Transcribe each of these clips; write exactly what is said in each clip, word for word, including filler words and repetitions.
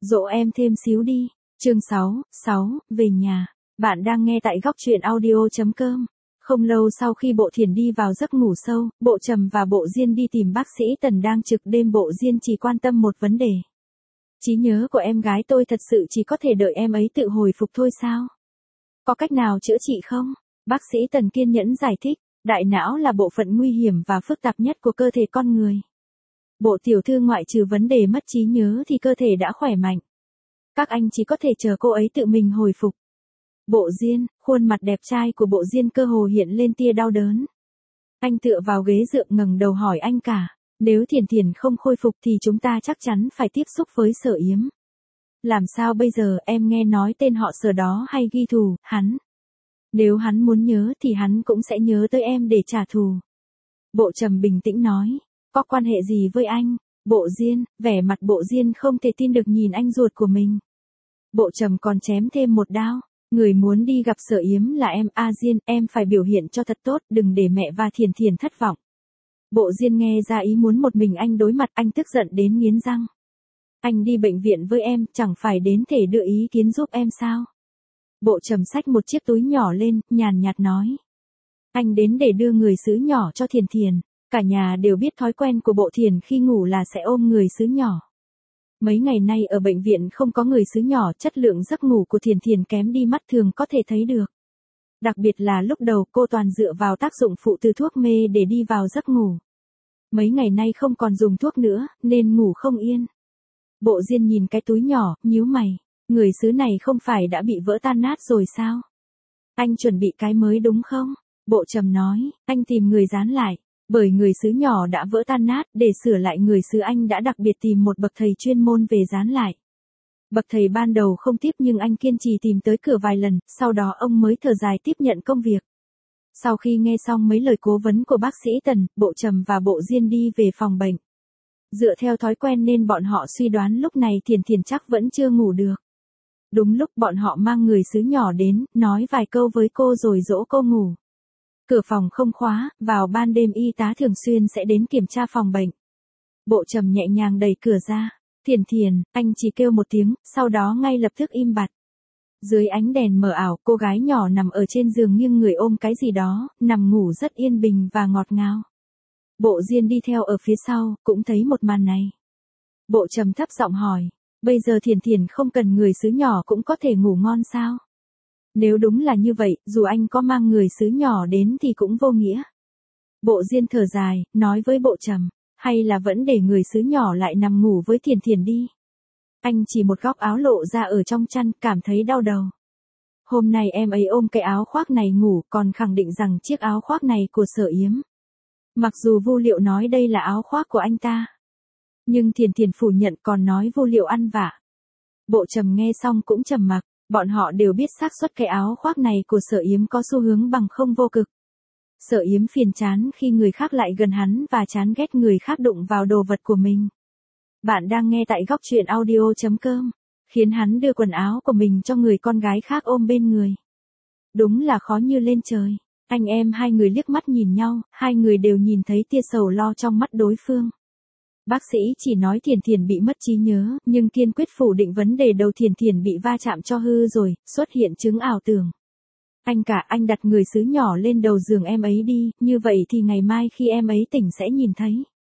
Dỗ em thêm xíu đi. Chương sáu, sáu, về nhà. Bạn đang nghe tại góc truyện audio chấm com. Không lâu sau khi Bộ Thiển đi vào giấc ngủ sâu, Bộ Trầm và Bộ Diên đi tìm bác sĩ Tần đang trực đêm. Bộ Diên chỉ quan tâm một vấn đề. Trí nhớ của em gái tôi thật sự chỉ có thể đợi em ấy tự hồi phục thôi sao? Có cách nào chữa trị không? Bác sĩ Tần kiên nhẫn giải thích, đại não là bộ phận nguy hiểm và phức tạp nhất của cơ thể con người. Bộ tiểu thư ngoại trừ vấn đề mất trí nhớ thì cơ thể đã khỏe mạnh. Các anh chỉ có thể chờ cô ấy tự mình hồi phục. Bộ Diên, khuôn mặt đẹp trai của Bộ Diên cơ hồ hiện lên tia đau đớn. Anh tựa vào ghế dựa ngẩng đầu hỏi anh cả, nếu Thiển Thiển không khôi phục thì chúng ta chắc chắn phải tiếp xúc với Sở Yếm. Làm sao bây giờ? Em nghe nói tên họ Sở đó hay ghi thù, hắn. Nếu hắn muốn nhớ thì hắn cũng sẽ nhớ tới em để trả thù. Bộ Trầm bình tĩnh nói, có quan hệ gì với anh? Bộ Diên, vẻ mặt Bộ Diên không thể tin được nhìn anh ruột của mình. Bộ Trầm còn chém thêm một đao, người muốn đi gặp Sở Yếm là em. A Diên, em phải biểu hiện cho thật tốt, đừng để mẹ và Thiển Thiển thất vọng. Bộ Diên nghe ra ý muốn một mình anh đối mặt, anh tức giận đến nghiến răng. Anh đi bệnh viện với em, chẳng phải đến thể đưa ý kiến giúp em sao? Bộ Trầm xách một chiếc túi nhỏ lên, nhàn nhạt nói. Anh đến để đưa người xứ nhỏ cho Thiển Thiển. Cả nhà đều biết thói quen của Bộ Thiển khi ngủ là sẽ ôm người xứ nhỏ. Mấy ngày nay ở bệnh viện không có người xứ nhỏ, chất lượng giấc ngủ của Thiển Thiển kém đi mắt thường có thể thấy được. Đặc biệt là lúc đầu cô toàn dựa vào tác dụng phụ từ thuốc mê để đi vào giấc ngủ. Mấy ngày nay không còn dùng thuốc nữa, nên ngủ không yên. Bộ Diên nhìn cái túi nhỏ, nhíu mày. Người xứ này không phải đã bị vỡ tan nát rồi sao? Anh chuẩn bị cái mới đúng không? Bộ Trầm nói, anh tìm người dán lại. Bởi người xứ nhỏ đã vỡ tan nát, để sửa lại người xứ anh đã đặc biệt tìm một bậc thầy chuyên môn về dán lại. Bậc thầy ban đầu không tiếp nhưng anh kiên trì tìm tới cửa vài lần, sau đó ông mới thở dài tiếp nhận công việc. Sau khi nghe xong mấy lời cố vấn của bác sĩ Tần, Bộ Trầm và Bộ Diên đi về phòng bệnh. Dựa theo thói quen nên bọn họ suy đoán lúc này Thiển Thiển chắc vẫn chưa ngủ được. Đúng lúc bọn họ mang người xứ nhỏ đến, nói vài câu với cô rồi dỗ cô ngủ. Cửa phòng không khóa, vào ban đêm y tá thường xuyên sẽ đến kiểm tra phòng bệnh. Bộ Trầm nhẹ nhàng đẩy cửa ra. Thiển Thiển, anh chỉ kêu một tiếng, sau đó ngay lập tức im bặt. Dưới ánh đèn mờ ảo, cô gái nhỏ nằm ở trên giường nghiêng người ôm cái gì đó, nằm ngủ rất yên bình và ngọt ngào. Bộ Diên đi theo ở phía sau, cũng thấy một màn này. Bộ Trầm thấp giọng hỏi, bây giờ Thiển Thiển không cần người xứ nhỏ cũng có thể ngủ ngon sao? Nếu đúng là như vậy, dù anh có mang người xứ nhỏ đến thì cũng vô nghĩa. Bộ Diên thở dài, nói với Bộ Trầm, hay là vẫn để người xứ nhỏ lại nằm ngủ với Thiển Thiển đi. Anh chỉ một góc áo lộ ra ở trong chăn, cảm thấy đau đầu. Hôm nay em ấy ôm cái áo khoác này ngủ, còn khẳng định rằng chiếc áo khoác này của Sở Yếm. Mặc dù Vu Liệu nói đây là áo khoác của anh ta, nhưng Thiển Thiển phủ nhận, còn nói Vu Liệu ăn vạ. Bộ Trầm nghe xong cũng trầm mặc. Bọn họ đều biết xác suất cái áo khoác này của Sở Yếm có xu hướng bằng không vô cực. Sở Yếm phiền chán khi người khác lại gần hắn và chán ghét người khác đụng vào đồ vật của mình. Bạn đang nghe tại góc truyện audio chấm com. Khiến hắn đưa quần áo của mình cho người con gái khác ôm bên người. Đúng là khó như lên trời. Anh em hai người liếc mắt nhìn nhau, hai người đều nhìn thấy tia sầu lo trong mắt đối phương. Bác sĩ chỉ nói Thiển Thiển bị mất trí nhớ, nhưng kiên quyết phủ định vấn đề đầu Thiển Thiển bị va chạm cho hư rồi, xuất hiện chứng ảo tưởng. Anh cả, anh đặt người xứ nhỏ lên đầu giường em ấy đi, như vậy thì ngày mai khi em ấy tỉnh sẽ nhìn thấy.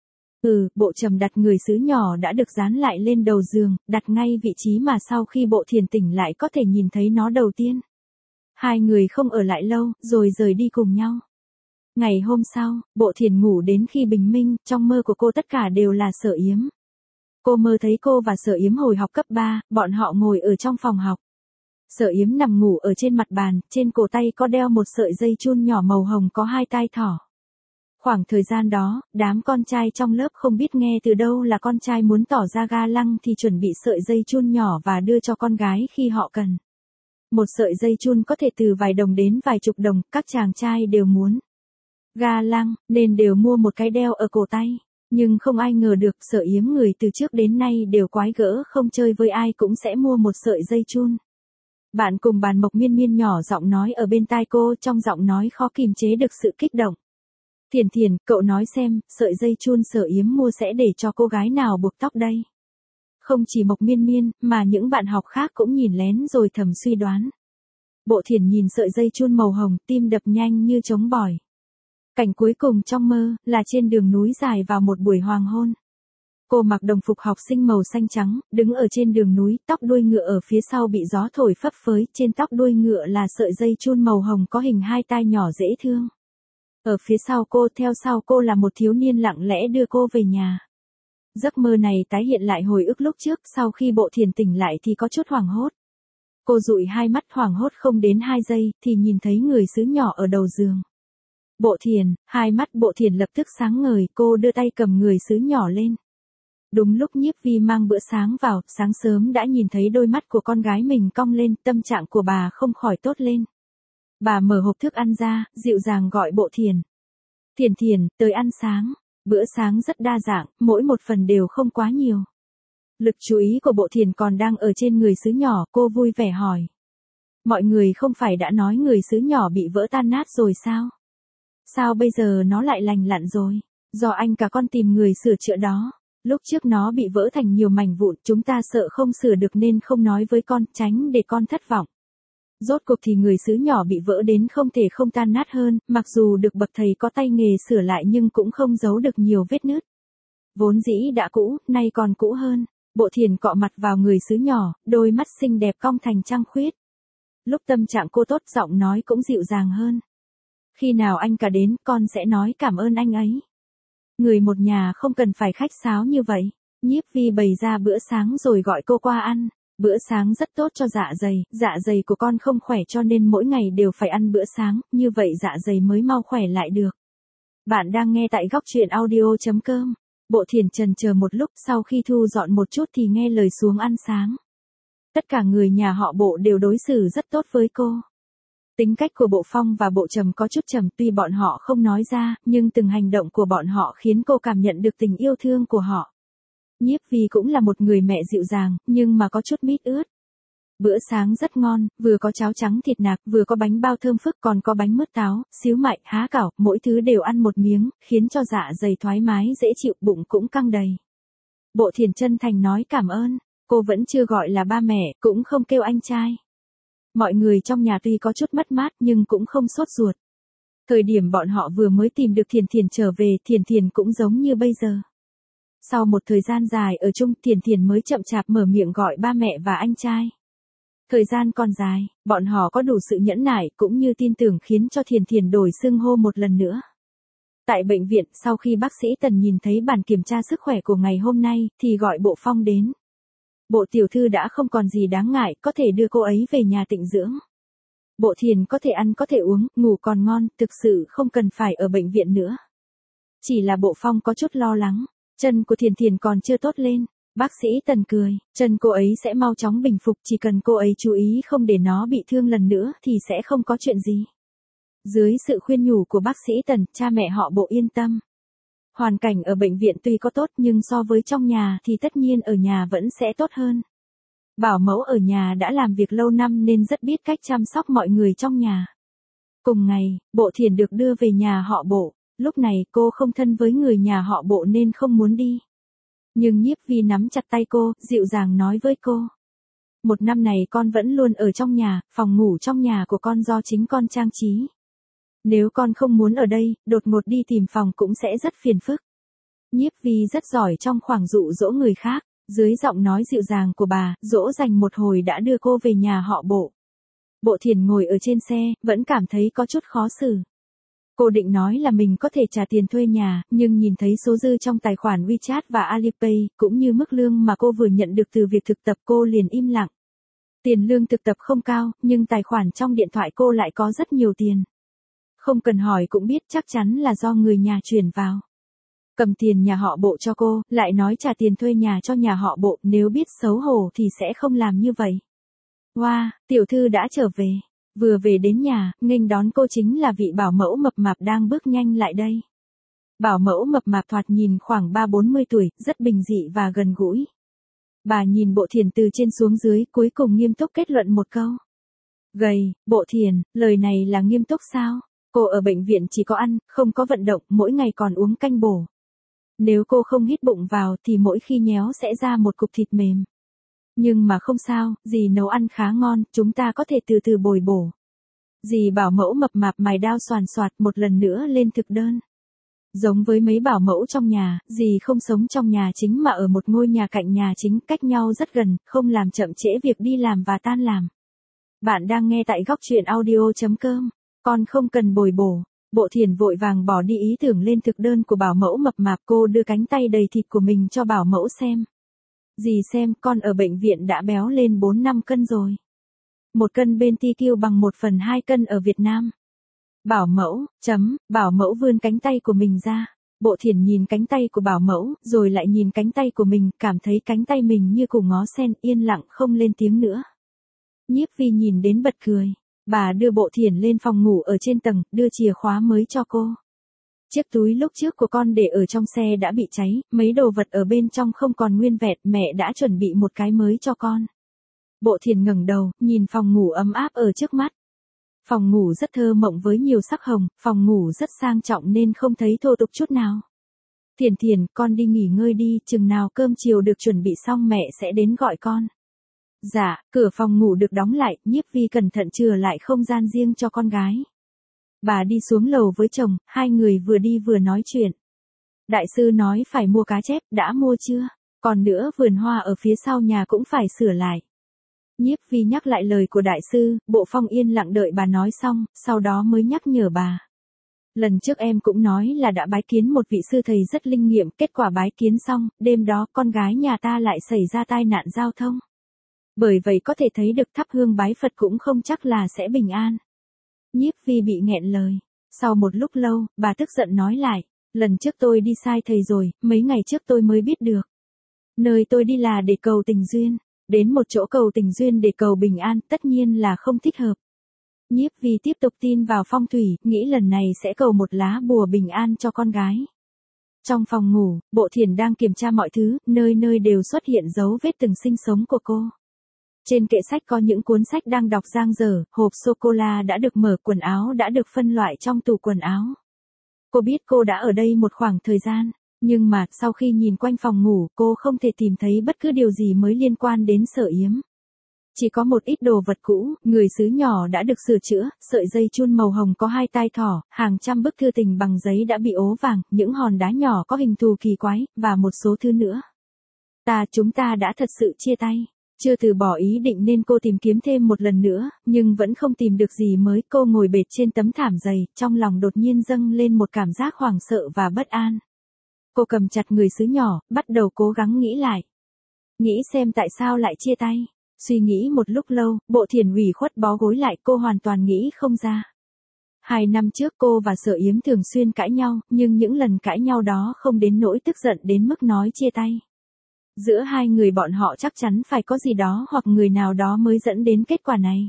Ừ, Bộ Trầm đặt người xứ nhỏ đã được dán lại lên đầu giường, đặt ngay vị trí mà sau khi Bộ Thiển tỉnh lại có thể nhìn thấy nó đầu tiên. Hai người không ở lại lâu, rồi rời đi cùng nhau. Ngày hôm sau, Bộ Thiển ngủ đến khi bình minh, trong mơ của cô tất cả đều là Sở Yếm. Cô mơ thấy cô và Sở Yếm hồi học cấp ba, bọn họ ngồi ở trong phòng học. Sở Yếm nằm ngủ ở trên mặt bàn, trên cổ tay có đeo một sợi dây chun nhỏ màu hồng có hai tai thỏ. Khoảng thời gian đó, đám con trai trong lớp không biết nghe từ đâu là con trai muốn tỏ ra ga lăng thì chuẩn bị sợi dây chun nhỏ và đưa cho con gái khi họ cần. Một sợi dây chun có thể từ vài đồng đến vài chục đồng, các chàng trai đều muốn ga lăng, nên đều mua một cái đeo ở cổ tay. Nhưng không ai ngờ được, Sở Yếm người từ trước đến nay đều quái gỡ, không chơi với ai cũng sẽ mua một sợi dây chun. Bạn cùng bàn Mộc Miên Miên nhỏ giọng nói ở bên tai cô, trong giọng nói khó kìm chế được sự kích động. Thiển Thiển, cậu nói xem, sợi dây chun Sở Yếm mua sẽ để cho cô gái nào buộc tóc đây? Không chỉ Mộc Miên Miên, mà những bạn học khác cũng nhìn lén rồi thầm suy đoán. Bộ Thiển nhìn sợi dây chun màu hồng, tim đập nhanh như trống bỏi. Cảnh cuối cùng trong mơ, là trên đường núi dài vào một buổi hoàng hôn. Cô mặc đồng phục học sinh màu xanh trắng, đứng ở trên đường núi, tóc đuôi ngựa ở phía sau bị gió thổi phấp phới, trên tóc đuôi ngựa là sợi dây chun màu hồng có hình hai tai nhỏ dễ thương. Ở phía sau cô, theo sau cô là một thiếu niên lặng lẽ đưa cô về nhà. Giấc mơ này tái hiện lại hồi ức lúc trước, sau khi Bộ Thiển tỉnh lại thì có chút hoảng hốt. Cô dụi hai mắt hoảng hốt không đến hai giây, thì nhìn thấy người xứ nhỏ ở đầu giường. Bộ Thiển, hai mắt Bộ Thiển lập tức sáng ngời, cô đưa tay cầm người xứ nhỏ lên. Đúng lúc Nhiếp Vi mang bữa sáng vào, sáng sớm đã nhìn thấy đôi mắt của con gái mình cong lên, tâm trạng của bà không khỏi tốt lên. Bà mở hộp thức ăn ra, dịu dàng gọi Bộ Thiển. Thiển Thiển, tới ăn sáng. Bữa sáng rất đa dạng, mỗi một phần đều không quá nhiều. Lực chú ý của Bộ Thiển còn đang ở trên người xứ nhỏ, cô vui vẻ hỏi. Mọi người không phải đã nói người xứ nhỏ bị vỡ tan nát rồi sao? Sao bây giờ nó lại lành lặn rồi? Do anh cả con tìm người sửa chữa đó. Lúc trước nó bị vỡ thành nhiều mảnh vụn, chúng ta sợ không sửa được nên không nói với con, tránh để con thất vọng. Rốt cuộc thì người xứ nhỏ bị vỡ đến không thể không tan nát hơn, mặc dù được bậc thầy có tay nghề sửa lại nhưng cũng không giấu được nhiều vết nứt. Vốn dĩ đã cũ, nay còn cũ hơn. Bộ Thiển cọ mặt vào người xứ nhỏ, đôi mắt xinh đẹp cong thành trăng khuyết. Lúc tâm trạng cô tốt, giọng nói cũng dịu dàng hơn. Khi nào anh cả đến, con sẽ nói cảm ơn anh ấy. Người một nhà không cần phải khách sáo như vậy. Nhiếp Vi bày ra bữa sáng rồi gọi cô qua ăn. Bữa sáng rất tốt cho dạ dày, dạ dày của con không khỏe cho nên mỗi ngày đều phải ăn bữa sáng, như vậy dạ dày mới mau khỏe lại được. Bạn đang nghe tại góc truyện audio chấm com. Bộ Thiển chần chờ một lúc, sau khi thu dọn một chút thì nghe lời xuống ăn sáng. Tất cả người nhà họ Bộ đều đối xử rất tốt với cô. Tính cách của Bộ Phong và Bộ Trầm có chút trầm, tuy bọn họ không nói ra, nhưng từng hành động của bọn họ khiến cô cảm nhận được tình yêu thương của họ. Nhiếp Vi cũng là một người mẹ dịu dàng, nhưng mà có chút mít ướt. Bữa sáng rất ngon, vừa có cháo trắng thịt nạc, vừa có bánh bao thơm phức, còn có bánh mứt táo, xíu mại, há cảo, mỗi thứ đều ăn một miếng, khiến cho dạ dày thoải mái dễ chịu, bụng cũng căng đầy. Bộ Thiển chân thành nói cảm ơn, cô vẫn chưa gọi là ba mẹ, cũng không kêu anh trai. Mọi người trong nhà tuy có chút mất mát nhưng cũng không sốt ruột. Thời điểm bọn họ vừa mới tìm được Thiển Thiển trở về, Thiển Thiển cũng giống như bây giờ. Sau một thời gian dài ở chung, Thiển Thiển mới chậm chạp mở miệng gọi ba mẹ và anh trai. Thời gian còn dài, bọn họ có đủ sự nhẫn nại cũng như tin tưởng khiến cho Thiển Thiển đổi xưng hô một lần nữa. Tại bệnh viện, sau khi bác sĩ Tần nhìn thấy bản kiểm tra sức khỏe của ngày hôm nay, thì gọi Bộ Phong đến. Bộ tiểu thư đã không còn gì đáng ngại, có thể đưa cô ấy về nhà tịnh dưỡng. Bộ Thiển có thể ăn có thể uống, ngủ còn ngon, thực sự không cần phải ở bệnh viện nữa. Chỉ là Bộ Phong có chút lo lắng, chân của Thiển Thiển còn chưa tốt lên. Bác sĩ Tần cười, chân cô ấy sẽ mau chóng bình phục, chỉ cần cô ấy chú ý không để nó bị thương lần nữa thì sẽ không có chuyện gì. Dưới sự khuyên nhủ của bác sĩ Tần, cha mẹ họ Bộ yên tâm. Hoàn cảnh ở bệnh viện tuy có tốt nhưng so với trong nhà thì tất nhiên ở nhà vẫn sẽ tốt hơn. Bảo mẫu ở nhà đã làm việc lâu năm nên rất biết cách chăm sóc mọi người trong nhà. Cùng ngày, Bộ Thiển được đưa về nhà họ Bộ, lúc này cô không thân với người nhà họ Bộ nên không muốn đi. Nhưng Nhiếp Vi nắm chặt tay cô, dịu dàng nói với cô. Một năm này con vẫn luôn ở trong nhà, phòng ngủ trong nhà của con do chính con trang trí. Nếu con không muốn ở đây, đột ngột đi tìm phòng cũng sẽ rất phiền phức. Nhiếp Vi rất giỏi trong khoảng dụ dỗ người khác, dưới giọng nói dịu dàng của bà, dỗ dành một hồi đã đưa cô về nhà họ Bộ. Bộ Thiển ngồi ở trên xe, vẫn cảm thấy có chút khó xử. Cô định nói là mình có thể trả tiền thuê nhà, nhưng nhìn thấy số dư trong tài khoản WeChat và Alipay, cũng như mức lương mà cô vừa nhận được từ việc thực tập, cô liền im lặng. Tiền lương thực tập không cao, nhưng tài khoản trong điện thoại cô lại có rất nhiều tiền. Không cần hỏi cũng biết chắc chắn là do người nhà chuyển vào. Cầm tiền nhà họ Bộ cho cô, lại nói trả tiền thuê nhà cho nhà họ Bộ, nếu biết xấu hổ thì sẽ không làm như vậy. Wow, tiểu thư đã trở về. Vừa về đến nhà, nghênh đón cô chính là vị bảo mẫu mập mạp đang bước nhanh lại đây. Bảo mẫu mập mạp thoạt nhìn khoảng ba bốn mươi tuổi, rất bình dị và gần gũi. Bà nhìn Bộ Thiển từ trên xuống dưới, cuối cùng nghiêm túc kết luận một câu. Gầy, Bộ Thiển, lời này là nghiêm túc sao? Cô ở bệnh viện chỉ có ăn, không có vận động, mỗi ngày còn uống canh bổ. Nếu cô không hít bụng vào thì mỗi khi nhéo sẽ ra một cục thịt mềm. Nhưng mà không sao, dì nấu ăn khá ngon, chúng ta có thể từ từ bồi bổ. Dì bảo mẫu mập mạp mài đao xoàn xoạt một lần nữa lên thực đơn. Giống với mấy bảo mẫu trong nhà, dì không sống trong nhà chính mà ở một ngôi nhà cạnh nhà chính, cách nhau rất gần, không làm chậm trễ việc đi làm và tan làm. Bạn đang nghe tại góc truyện audio.com. Con không cần bồi bổ. Bộ Thiển vội vàng bỏ đi ý tưởng lên thực đơn của bảo mẫu mập mạp, cô đưa cánh tay đầy thịt của mình cho bảo mẫu xem. Dì xem, con ở bệnh viện đã béo lên bốn năm cân rồi. Một cân bên ti kiu bằng một phần hai cân ở Việt Nam. Bảo mẫu, chấm, bảo mẫu vươn cánh tay của mình ra. Bộ Thiển nhìn cánh tay của bảo mẫu, rồi lại nhìn cánh tay của mình, cảm thấy cánh tay mình như củ ngó sen, yên lặng không lên tiếng nữa. Nhiếp Vi nhìn đến bật cười. Bà đưa Bộ Thiển lên phòng ngủ ở trên tầng, đưa chìa khóa mới cho cô. Chiếc túi lúc trước của con để ở trong xe đã bị cháy, mấy đồ vật ở bên trong không còn nguyên vẹn, mẹ đã chuẩn bị một cái mới cho con. Bộ Thiển ngẩng đầu, nhìn phòng ngủ ấm áp ở trước mắt. Phòng ngủ rất thơ mộng với nhiều sắc hồng, phòng ngủ rất sang trọng nên không thấy thô tục chút nào. Thiển Thiển, con đi nghỉ ngơi đi, chừng nào cơm chiều được chuẩn bị xong mẹ sẽ đến gọi con. Dạ, cửa phòng ngủ được đóng lại, Nhiếp Vi cẩn thận chừa lại không gian riêng cho con gái. Bà đi xuống lầu với chồng, hai người vừa đi vừa nói chuyện. Đại sư nói phải mua cá chép, đã mua chưa? Còn nữa vườn hoa ở phía sau nhà cũng phải sửa lại. Nhiếp Vi nhắc lại lời của đại sư, Bộ Phong yên lặng đợi bà nói xong, sau đó mới nhắc nhở bà. Lần trước em cũng nói là đã bái kiến một vị sư thầy rất linh nghiệm, kết quả bái kiến xong, đêm đó con gái nhà ta lại xảy ra tai nạn giao thông. Bởi vậy có thể thấy được thắp hương bái Phật cũng không chắc là sẽ bình an. Nhiếp Vi bị nghẹn lời. Sau một lúc lâu, bà tức giận nói lại, lần trước tôi đi sai thầy rồi, mấy ngày trước tôi mới biết được. Nơi tôi đi là để cầu tình duyên, đến một chỗ cầu tình duyên để cầu bình an, tất nhiên là không thích hợp. Nhiếp Vi tiếp tục tin vào phong thủy, nghĩ lần này sẽ cầu một lá bùa bình an cho con gái. Trong phòng ngủ, Bộ Thiển đang kiểm tra mọi thứ, nơi nơi đều xuất hiện dấu vết từng sinh sống của cô. Trên kệ sách có những cuốn sách đang đọc dang dở, hộp sô-cô-la đã được mở, quần áo đã được phân loại trong tủ quần áo. Cô biết cô đã ở đây một khoảng thời gian, nhưng mà sau khi nhìn quanh phòng ngủ cô không thể tìm thấy bất cứ điều gì mới liên quan đến Sở Yếm. Chỉ có một ít đồ vật cũ, người sứ nhỏ đã được sửa chữa, sợi dây chun màu hồng có hai tai thỏ, hàng trăm bức thư tình bằng giấy đã bị ố vàng, những hòn đá nhỏ có hình thù kỳ quái, và một số thứ nữa. Ta chúng ta đã thật sự chia tay. Chưa từ bỏ ý định nên cô tìm kiếm thêm một lần nữa, nhưng vẫn không tìm được gì mới. Cô ngồi bệt trên tấm thảm dày, trong lòng đột nhiên dâng lên một cảm giác hoảng sợ và bất an. Cô cầm chặt người sứ nhỏ, bắt đầu cố gắng nghĩ lại. Nghĩ xem tại sao lại chia tay. Suy nghĩ một lúc lâu, Bộ Thiển ủy khuất bó gối lại, cô hoàn toàn nghĩ không ra. Hai năm trước cô và Sở Yếm thường xuyên cãi nhau, nhưng những lần cãi nhau đó không đến nỗi tức giận đến mức nói chia tay. Giữa hai người bọn họ chắc chắn phải có gì đó hoặc người nào đó mới dẫn đến kết quả này.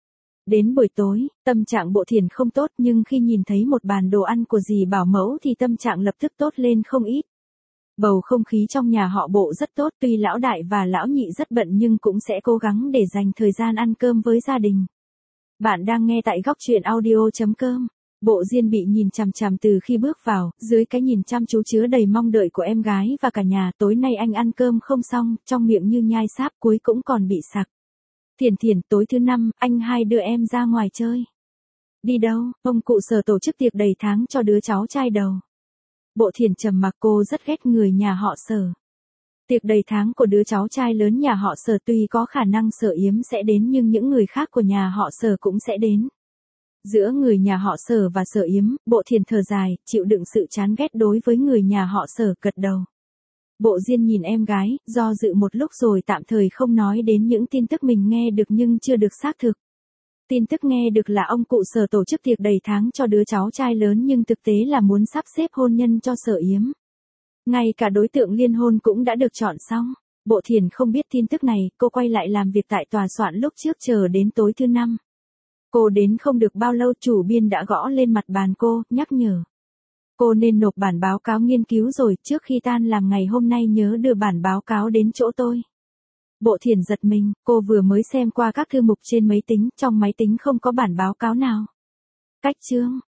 Đến buổi tối, tâm trạng Bộ Thiển không tốt, nhưng khi nhìn thấy một bàn đồ ăn của dì bảo mẫu thì tâm trạng lập tức tốt lên không ít. Bầu không khí trong nhà họ Bộ rất tốt, tuy lão đại và lão nhị rất bận nhưng cũng sẽ cố gắng để dành thời gian ăn cơm với gia đình. Bạn đang nghe tại góc truyện audio.com. Bộ Diên bị nhìn chằm chằm từ khi bước vào, dưới cái nhìn chăm chú chứa đầy mong đợi của em gái và cả nhà. Tối nay anh ăn cơm không xong, trong miệng như nhai sáp, cuối cũng còn bị sặc. Thiển Thiển, tối thứ năm, anh hai đưa em ra ngoài chơi. Đi đâu? Ông cụ Sở tổ chức tiệc đầy tháng cho đứa cháu trai đầu. Bộ Thiển trầm mặc, cô rất ghét người nhà họ Sở. Tiệc đầy tháng của đứa cháu trai lớn nhà họ Sở tuy có khả năng Sở Yếm sẽ đến nhưng những người khác của nhà họ Sở cũng sẽ đến. Giữa người nhà họ Sở và Sở Yếm, Bộ Thiển thở dài, chịu đựng sự chán ghét đối với người nhà họ Sở, gật đầu. Bộ Diên nhìn em gái, do dự một lúc rồi tạm thời không nói đến những tin tức mình nghe được nhưng chưa được xác thực. Tin tức nghe được là ông cụ Sở tổ chức tiệc đầy tháng cho đứa cháu trai lớn nhưng thực tế là muốn sắp xếp hôn nhân cho Sở Yếm. Ngay cả đối tượng liên hôn cũng đã được chọn xong. Bộ Thiển không biết tin tức này, cô quay lại làm việc tại tòa soạn lúc trước chờ đến tối thứ năm. Cô đến không được bao lâu, chủ biên đã gõ lên mặt bàn cô, nhắc nhở. Cô nên nộp bản báo cáo nghiên cứu rồi, trước khi tan làm ngày hôm nay nhớ đưa bản báo cáo đến chỗ tôi. Bộ Thiển giật mình, cô vừa mới xem qua các thư mục trên máy tính, trong máy tính không có bản báo cáo nào. Cách chương,